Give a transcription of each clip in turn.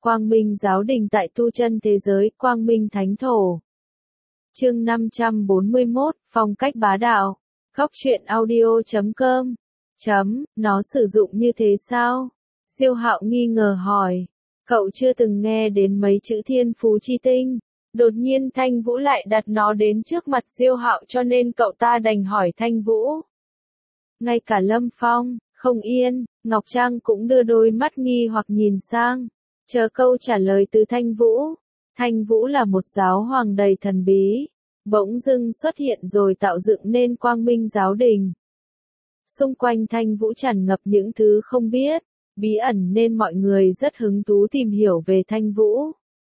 Quang Minh Giáo Đình tại tu chân thế giới, Quang Minh Thánh Thổ. Chương 541, phong cách bá đạo. Góc truyện audio.com. Nó sử dụng như thế sao? Diêu Hạo nghi ngờ hỏi. Cậu chưa từng nghe đến mấy chữ thiên phú chi tinh. Đột nhiên Thanh Vũ lại đặt nó đến trước mặt Diêu Hạo cho nên cậu ta đành hỏi Thanh Vũ. Ngay cả Lâm Phong, Không Yên, Ngọc Trang cũng đưa đôi mắt nghi hoặc nhìn sang, chờ câu trả lời từ Thanh Vũ. Thanh Vũ là một giáo hoàng đầy thần bí, bỗng dưng xuất hiện rồi tạo dựng nên Quang Minh Giáo Đình. Xung quanh Thanh Vũ tràn ngập những thứ không biết, bí ẩn nên mọi người rất hứng thú tìm hiểu về Thanh Vũ.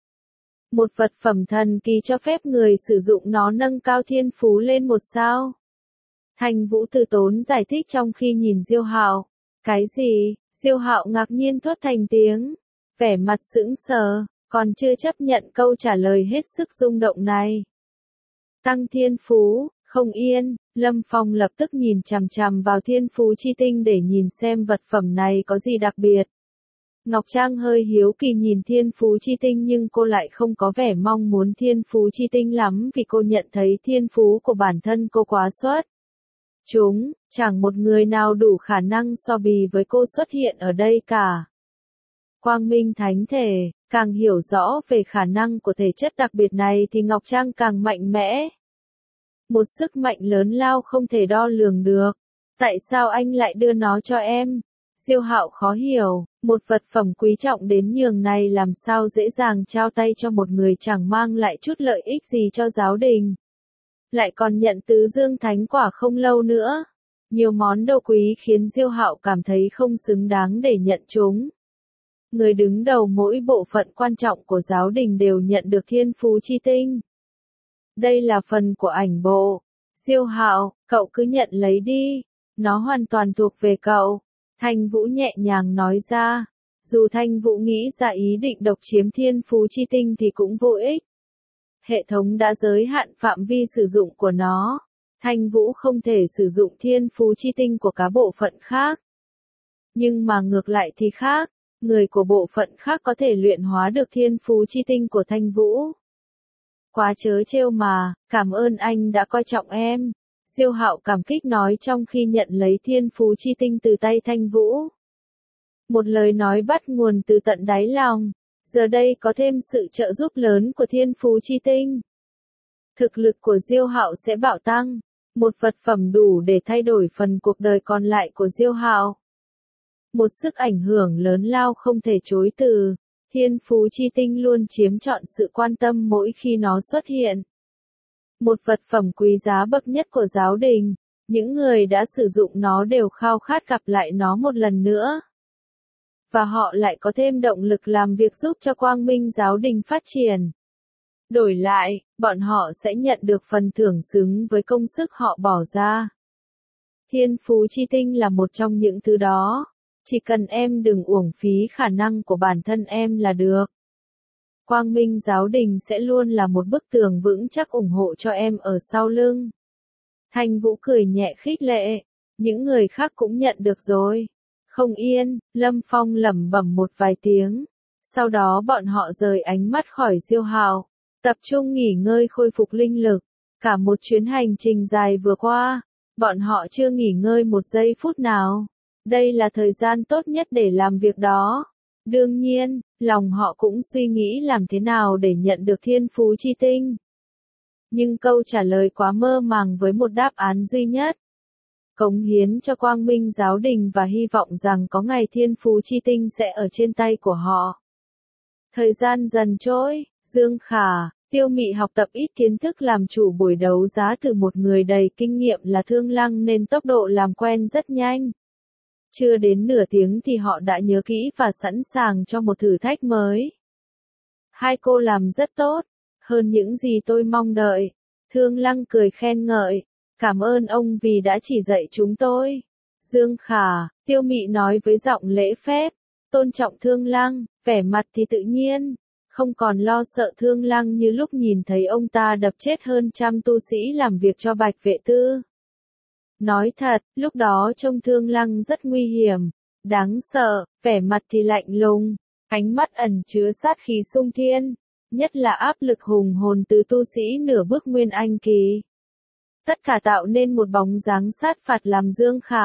Một vật phẩm thần kỳ cho phép người sử dụng nó nâng cao thiên phú lên một sao. Thanh Vũ từ tốn giải thích trong khi nhìn Diêu Hạo. Cái gì? Diêu Hạo ngạc nhiên thốt thành tiếng, vẻ mặt sững sờ, còn chưa chấp nhận câu trả lời hết sức rung động này. Tăng thiên phú. Không Yên, Lâm Phong lập tức nhìn chằm chằm vào thiên phú chi tinh để nhìn xem vật phẩm này có gì đặc biệt. Ngọc Trang hơi hiếu kỳ nhìn thiên phú chi tinh nhưng cô lại không có vẻ mong muốn thiên phú chi tinh lắm vì cô nhận thấy thiên phú của bản thân cô quá xuất chúng, chẳng một người nào đủ khả năng so bì với cô xuất hiện ở đây cả. Quang Minh Thánh Thể, càng hiểu rõ về khả năng của thể chất đặc biệt này thì Ngọc Trang càng mạnh mẽ. Một sức mạnh lớn lao không thể đo lường được. Tại sao anh lại đưa nó cho em? Diêu Hạo khó hiểu, một vật phẩm quý trọng đến nhường này làm sao dễ dàng trao tay cho một người chẳng mang lại chút lợi ích gì cho giáo đình. Lại còn nhận tứ dương thánh quả không lâu nữa. Nhiều món đồ quý khiến Diêu Hạo cảm thấy không xứng đáng để nhận chúng. Người đứng đầu mỗi bộ phận quan trọng của giáo đình đều nhận được thiên phú chi tinh. Đây là phần của ảnh bộ. Diêu Hạo, cậu cứ nhận lấy đi. Nó hoàn toàn thuộc về cậu. Thanh Vũ nhẹ nhàng nói ra. Dù Thanh Vũ nghĩ ra ý định độc chiếm thiên phú chi tinh thì cũng vô ích. Hệ thống đã giới hạn phạm vi sử dụng của nó. Thanh Vũ không thể sử dụng thiên phú chi tinh của các bộ phận khác. Nhưng mà ngược lại thì khác. Người của bộ phận khác có thể luyện hóa được thiên phú chi tinh của Thanh Vũ. Quá trớ trêu mà, cảm ơn anh đã coi trọng em. Diêu Hạo cảm kích nói trong khi nhận lấy thiên phú chi tinh từ tay Thanh Vũ. Một lời nói bắt nguồn từ tận đáy lòng. Giờ đây có thêm sự trợ giúp lớn của thiên phú chi tinh. Thực lực của Diêu Hạo sẽ bạo tăng. Một vật phẩm đủ để thay đổi phần cuộc đời còn lại của Diêu Hạo. Một sức ảnh hưởng lớn lao không thể chối từ. Thiên phú chi tinh luôn chiếm trọn sự quan tâm mỗi khi nó xuất hiện. Một vật phẩm quý giá bậc nhất của giáo đình, những người đã sử dụng nó đều khao khát gặp lại nó một lần nữa. Và họ lại có thêm động lực làm việc giúp cho Quang Minh Giáo Đình phát triển. Đổi lại, bọn họ sẽ nhận được phần thưởng xứng với công sức họ bỏ ra. Thiên phú chi tinh là một trong những thứ đó. Chỉ cần em đừng uổng phí khả năng của bản thân em là được. Quang Minh Giáo Đình sẽ luôn là một bức tường vững chắc ủng hộ cho em ở sau lưng. Thanh Vũ cười nhẹ khích lệ. Những người khác cũng nhận được rồi. Không Yên, Lâm Phong lẩm bẩm một vài tiếng. Sau đó bọn họ rời ánh mắt khỏi Diêu Hạo, tập trung nghỉ ngơi khôi phục linh lực. Cả một chuyến hành trình dài vừa qua, bọn họ chưa nghỉ ngơi một giây phút nào. Đây là thời gian tốt nhất để làm việc đó. Đương nhiên, lòng họ cũng suy nghĩ làm thế nào để nhận được thiên phú chi tinh. Nhưng câu trả lời quá mơ màng với một đáp án duy nhất. Cống hiến cho Quang Minh Giáo Đình và hy vọng rằng có ngày thiên phú chi tinh sẽ ở trên tay của họ. Thời gian dần trôi, Dương Khả, Tiêu Mị học tập ít kiến thức làm chủ buổi đấu giá từ một người đầy kinh nghiệm là Thương Lăng nên tốc độ làm quen rất nhanh. Chưa đến nửa tiếng thì họ đã nhớ kỹ và sẵn sàng cho một thử thách mới. Hai cô làm rất tốt, hơn những gì tôi mong đợi. Thương Lăng cười khen ngợi. Cảm ơn ông vì đã chỉ dạy chúng tôi. Dương Khả, Tiêu Mị nói với giọng lễ phép, tôn trọng Thương Lăng, vẻ mặt thì tự nhiên, không còn lo sợ Thương Lăng như lúc nhìn thấy ông ta đập chết hơn 100 tu sĩ làm việc cho Bạch Vệ Tư. Nói thật, lúc đó trông Thương Lăng rất nguy hiểm, đáng sợ, vẻ mặt thì lạnh lùng. Ánh mắt ẩn chứa sát khí xung thiên, nhất là áp lực hùng hồn từ tu sĩ nửa bước nguyên anh kỳ. Tất cả tạo nên một bóng dáng sát phạt làm Dương Khả.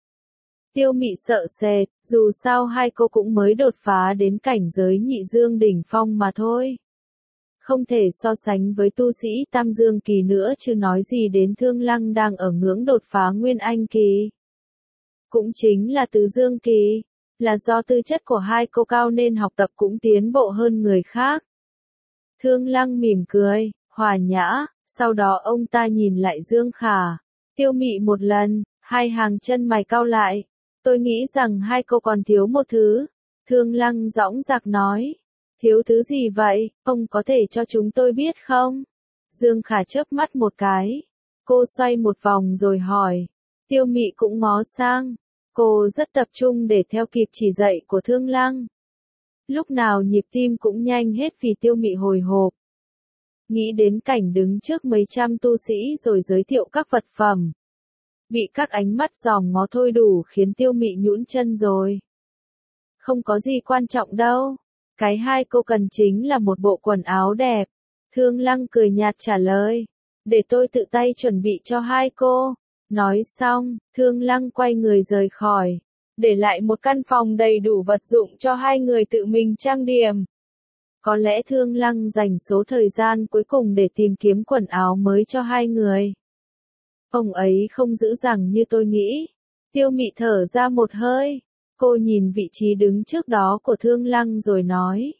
Tiêu Mị sợ sệt, dù sao hai cô cũng mới đột phá đến cảnh giới nhị dương đỉnh phong mà thôi. Không thể so sánh với tu sĩ tam dương kỳ nữa chứ nói gì đến Thương Lăng đang ở ngưỡng đột phá nguyên anh kỳ. Cũng chính là tứ dương kỳ, là do tư chất của hai cô cao nên học tập cũng tiến bộ hơn người khác. Thương Lăng mỉm cười, hòa nhã, sau đó ông ta nhìn lại Dương Khả, Tiêu Mị một lần, hai hàng chân mày cau lại. Tôi nghĩ rằng hai cô còn thiếu một thứ. Thương Lăng dõng dạc nói. Thiếu thứ gì vậy, ông có thể cho chúng tôi biết không? Dương Khả chớp mắt một cái. Cô xoay một vòng rồi hỏi. Tiêu Mị cũng ngó sang. Cô rất tập trung để theo kịp chỉ dạy của Thương Lăng. Lúc nào nhịp tim cũng nhanh hết vì Tiêu Mị hồi hộp. Nghĩ đến cảnh đứng trước mấy trăm tu sĩ rồi giới thiệu các vật phẩm. Bị các ánh mắt dòm ngó thôi đủ khiến Tiêu Mị nhũn chân rồi. Không có gì quan trọng đâu. Cái hai cô cần chính là một bộ quần áo đẹp. Thương Lăng cười nhạt trả lời. Để tôi tự tay chuẩn bị cho hai cô. Nói xong, Thương Lăng quay người rời khỏi. Để lại một căn phòng đầy đủ vật dụng cho hai người tự mình trang điểm. Có lẽ Thương Lăng dành số thời gian cuối cùng để tìm kiếm quần áo mới cho hai người. Ông ấy không dữ dằn như tôi nghĩ. Tiêu Mị thở ra một hơi. Cô nhìn vị trí đứng trước đó của Thương Lăng rồi nói.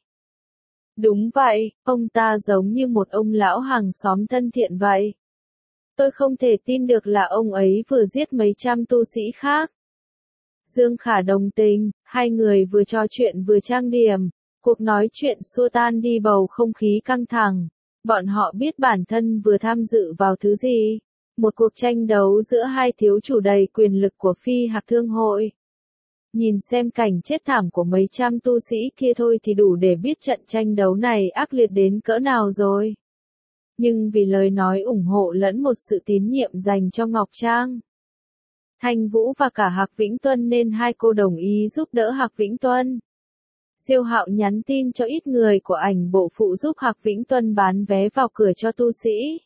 Đúng vậy, ông ta giống như một ông lão hàng xóm thân thiện vậy. Tôi không thể tin được là ông ấy vừa giết mấy trăm tu sĩ khác. Dương Khả đồng tình, hai người vừa trò chuyện vừa trang điểm. Cuộc nói chuyện xua tan đi bầu không khí căng thẳng. Bọn họ biết bản thân vừa tham dự vào thứ gì. Một cuộc tranh đấu giữa hai thiếu chủ đầy quyền lực của Phi Hạc Thương Hội. Nhìn xem cảnh chết thảm của mấy trăm tu sĩ kia thôi thì đủ để biết trận tranh đấu này ác liệt đến cỡ nào rồi. Nhưng vì lời nói ủng hộ lẫn một sự tín nhiệm dành cho Ngọc Trang, Thanh Vũ và cả Hạc Vĩnh Tuân nên hai cô đồng ý giúp đỡ Hạc Vĩnh Tuân. Diêu Hạo nhắn tin cho ít người của ảnh bộ phụ giúp Hạc Vĩnh Tuân bán vé vào cửa cho tu sĩ.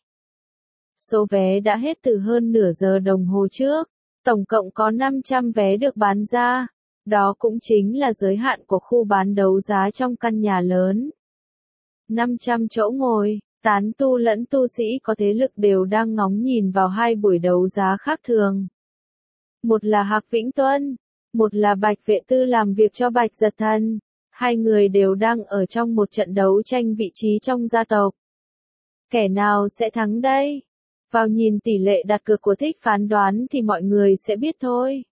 Số vé đã hết từ hơn nửa giờ đồng hồ trước. Tổng cộng có 500 vé được bán ra. Đó cũng chính là giới hạn của khu bán đấu giá trong căn nhà lớn. 500 chỗ ngồi, tán tu lẫn tu sĩ có thế lực đều đang ngóng nhìn vào hai buổi đấu giá khác thường. Một là Hạc Vĩnh Tuân, một là Bạch Vệ Tư làm việc cho Bạch Giật Thần. Hai người đều đang ở trong một trận đấu tranh vị trí trong gia tộc. Kẻ nào sẽ thắng đây? Vào nhìn tỷ lệ đặt cược của Thích phán đoán thì mọi người sẽ biết thôi.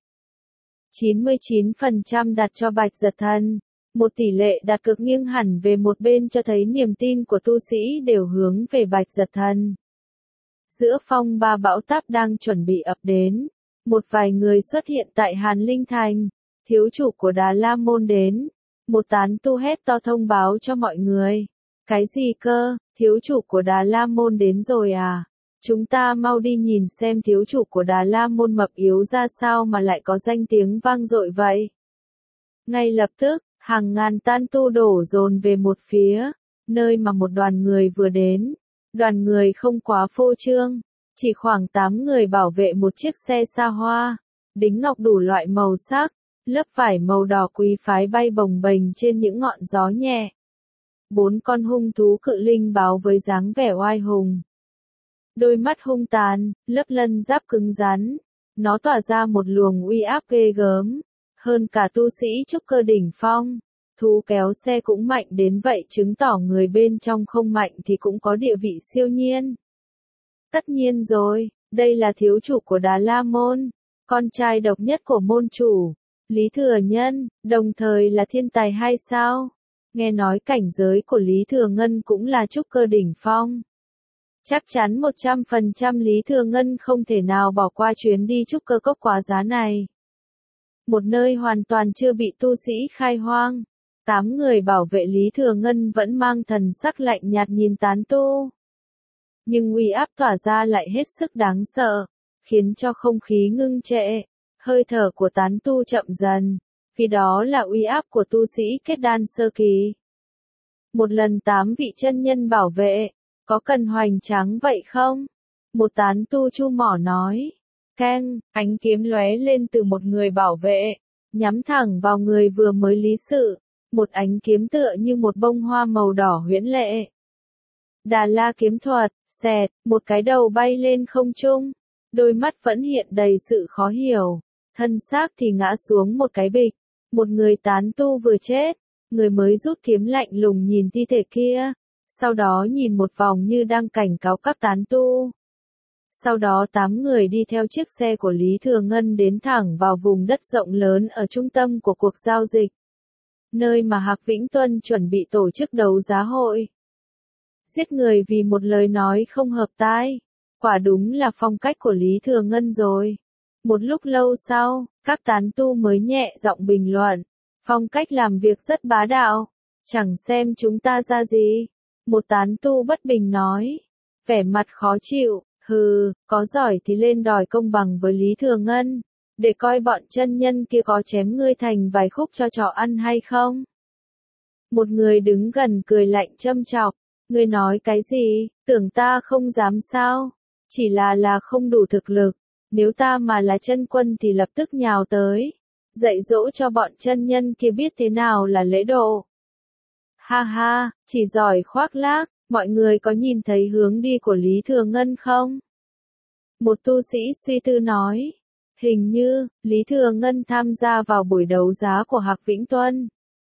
99% đặt cho Bạch Giật Thần. Một tỷ lệ đặt cược nghiêng hẳn về một bên cho thấy niềm tin của tu sĩ đều hướng về Bạch Giật Thần. Giữa phong ba bão táp đang chuẩn bị ập đến. Một vài người xuất hiện tại Hàn Linh Thành. Thiếu chủ của Đà La Môn đến. Một tán tu hét to thông báo cho mọi người. Cái gì cơ, thiếu chủ của Đà La Môn đến rồi à? Chúng ta mau đi nhìn xem thiếu chủ của Đà La Môn mập yếu ra sao mà lại có danh tiếng vang dội vậy. Ngay lập tức, hàng ngàn tán tu đổ dồn về một phía, nơi mà một đoàn người vừa đến. Đoàn người không quá phô trương, chỉ khoảng 8 người bảo vệ một chiếc xe xa hoa, đính ngọc đủ loại màu sắc, lớp vải màu đỏ quý phái bay bồng bềnh trên những ngọn gió nhẹ. 4 con hung thú cự linh báo với dáng vẻ oai hùng. Đôi mắt hung tàn, lớp lân giáp cứng rắn. Nó tỏa ra một luồng uy áp ghê gớm. Hơn cả tu sĩ trúc cơ đỉnh phong. Thú kéo xe cũng mạnh đến vậy chứng tỏ người bên trong không mạnh thì cũng có địa vị siêu nhiên. Tất nhiên rồi, đây là thiếu chủ của Đà La Môn. Con trai độc nhất của môn chủ. Lý Thừa Nhân, đồng thời là thiên tài hay sao? Nghe nói cảnh giới của Lý Thừa Ngân cũng là trúc cơ đỉnh phong. Chắc chắn 100% Lý Thừa Ngân không thể nào bỏ qua chuyến đi trúc cơ cốc quá giá này. Một nơi hoàn toàn chưa bị tu sĩ khai hoang. 8 người bảo vệ Lý Thừa Ngân vẫn mang thần sắc lạnh nhạt nhìn tán tu. Nhưng uy áp tỏa ra lại hết sức đáng sợ, khiến cho không khí ngưng trệ. Hơi thở của tán tu chậm dần. vì đó là uy áp của tu sĩ kết đan sơ kỳ. Một lần 8 vị chân nhân bảo vệ, có cần hoành tráng vậy không? Một tán tu chu mỏ nói. Keng, ánh kiếm lóe lên từ một người bảo vệ, nhắm thẳng vào người vừa mới lý sự. Một ánh kiếm tựa như một bông hoa màu đỏ huyễn lệ. Đà La kiếm thuật, xẹt, một cái đầu bay lên không trung. Đôi mắt vẫn hiện đầy sự khó hiểu. Thân xác thì ngã xuống một cái bịch. Một người tán tu vừa chết. Người mới rút kiếm lạnh lùng nhìn thi thể kia. Sau đó nhìn một vòng như đang cảnh cáo các tán tu. Sau đó 8 người đi theo chiếc xe của Lý Thừa Ngân đến thẳng vào vùng đất rộng lớn ở trung tâm của cuộc giao dịch. Nơi mà Hạc Vĩnh Tuân chuẩn bị tổ chức đấu giá hội. Giết người vì một lời nói không hợp tai. Quả đúng là phong cách của Lý Thừa Ngân rồi. Một lúc lâu sau, các tán tu mới nhẹ giọng bình luận. Phong cách làm việc rất bá đạo. Chẳng xem chúng ta ra gì. Một tán tu bất bình nói. Vẻ mặt khó chịu. Hừ, có giỏi thì lên đòi công bằng với Lý Thừa Ngân. Để coi bọn chân nhân kia có chém ngươi thành vài khúc cho chó ăn hay không. Một người đứng gần cười lạnh châm chọc. Ngươi nói cái gì, tưởng ta không dám sao? Chỉ là không đủ thực lực. Nếu ta mà là chân quân thì lập tức nhào tới. Dạy dỗ cho bọn chân nhân kia biết thế nào là lễ độ. Ha ha, chỉ giỏi khoác lác. Mọi người có nhìn thấy hướng đi của Lý Thừa Ngân không? Một tu sĩ suy tư nói. Hình như, Lý Thừa Ngân tham gia vào buổi đấu giá của Hạc Vĩnh Tuân.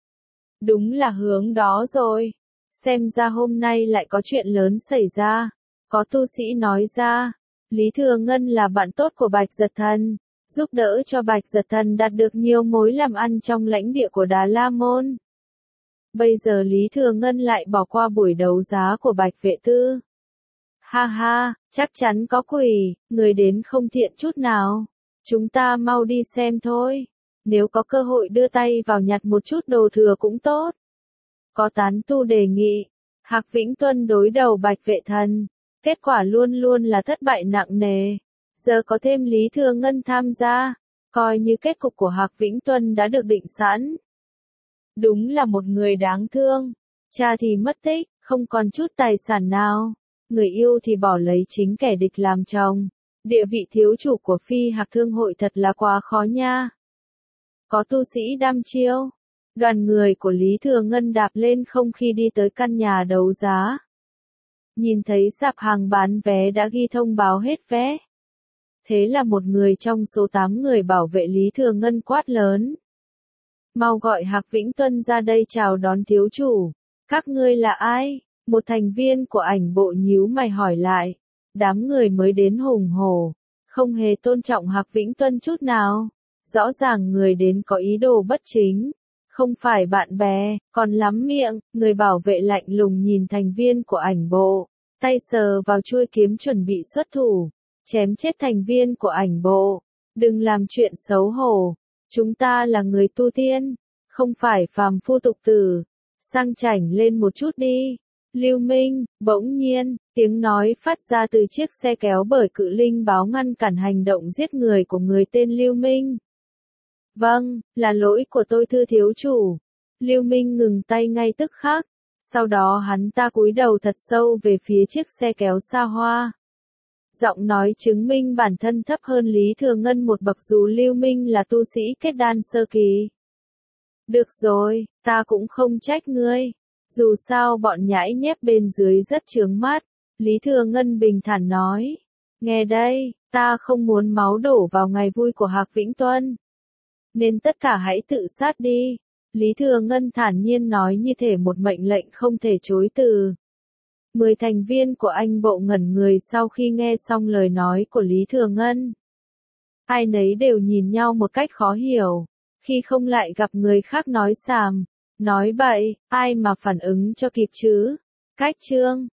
Đúng là hướng đó rồi. Xem ra hôm nay lại có chuyện lớn xảy ra. Có tu sĩ nói ra. Lý Thừa Ngân là bạn tốt của Bạch Giật Thần. Giúp đỡ cho Bạch Giật Thần đạt được nhiều mối làm ăn trong lãnh địa của Đà La Môn. Bây giờ Lý Thừa Ngân lại bỏ qua buổi đấu giá của Bạch Vệ Tư. Ha ha, chắc chắn có quỷ, người đến không thiện chút nào. Chúng ta mau đi xem thôi. Nếu có cơ hội đưa tay vào nhặt một chút đồ thừa cũng tốt. Có tán tu đề nghị. Hạc Vĩnh Tuân đối đầu Bạch Vệ Thần. Kết quả luôn luôn là thất bại nặng nề. Giờ có thêm Lý Thừa Ngân tham gia. Coi như kết cục của Hạc Vĩnh Tuân đã được định sẵn. Đúng là một người đáng thương. Cha thì mất tích, không còn chút tài sản nào. Người yêu thì bỏ lấy chính kẻ địch làm chồng. Địa vị thiếu chủ của Phi Hạc Thương hội thật là quá khó nha. Có tu sĩ đăm chiêu. Đoàn người của Lý Thừa Ngân đạp lên không khi đi tới căn nhà đấu giá. Nhìn thấy sạp hàng bán vé đã ghi thông báo hết vé. Thế là một người trong số 8 người bảo vệ Lý Thừa Ngân quát lớn. Mau gọi Hạc Vĩnh Tuân ra đây chào đón thiếu chủ. Các ngươi là ai? Một thành viên của ảnh bộ nhíu mày hỏi lại. Đám người mới đến hùng hổ. Không hề tôn trọng Hạc Vĩnh Tuân chút nào. Rõ ràng người đến có ý đồ bất chính. Không phải bạn bè, còn lắm miệng. Người bảo vệ lạnh lùng nhìn thành viên của ảnh bộ. Tay sờ vào chuôi kiếm chuẩn bị xuất thủ. Chém chết thành viên của ảnh bộ. Đừng làm chuyện xấu hổ. Chúng ta là người tu tiên, không phải phàm phu tục tử. Sang chảnh lên một chút đi. Lưu Minh, bỗng nhiên, tiếng nói phát ra từ chiếc xe kéo bởi cự linh báo ngăn cản hành động giết người của người tên Lưu Minh. Vâng, là lỗi của tôi thưa thiếu chủ. Lưu Minh ngừng tay ngay tức khắc. Sau đó hắn ta cúi đầu thật sâu về phía chiếc xe kéo xa hoa. Giọng nói chứng minh bản thân thấp hơn Lý Thừa Ngân một bậc dù Lưu Minh là tu sĩ kết đan sơ kỳ. Được rồi, ta cũng không trách ngươi. Dù sao bọn nhãi nhép bên dưới rất chướng mắt. Lý Thừa Ngân bình thản nói. Nghe đây, ta không muốn máu đổ vào ngày vui của Hạc Vĩnh Tuân. Nên tất cả hãy tự sát đi. Lý Thừa Ngân thản nhiên nói như thể một mệnh lệnh không thể chối từ. 10 thành viên của anh bộ ngẩn người sau khi nghe xong lời nói của Lý Thừa Ngân. Ai nấy đều nhìn nhau một cách khó hiểu. Khi không lại gặp người khác nói xàm, nói bậy, ai mà phản ứng cho kịp chứ? Cách chương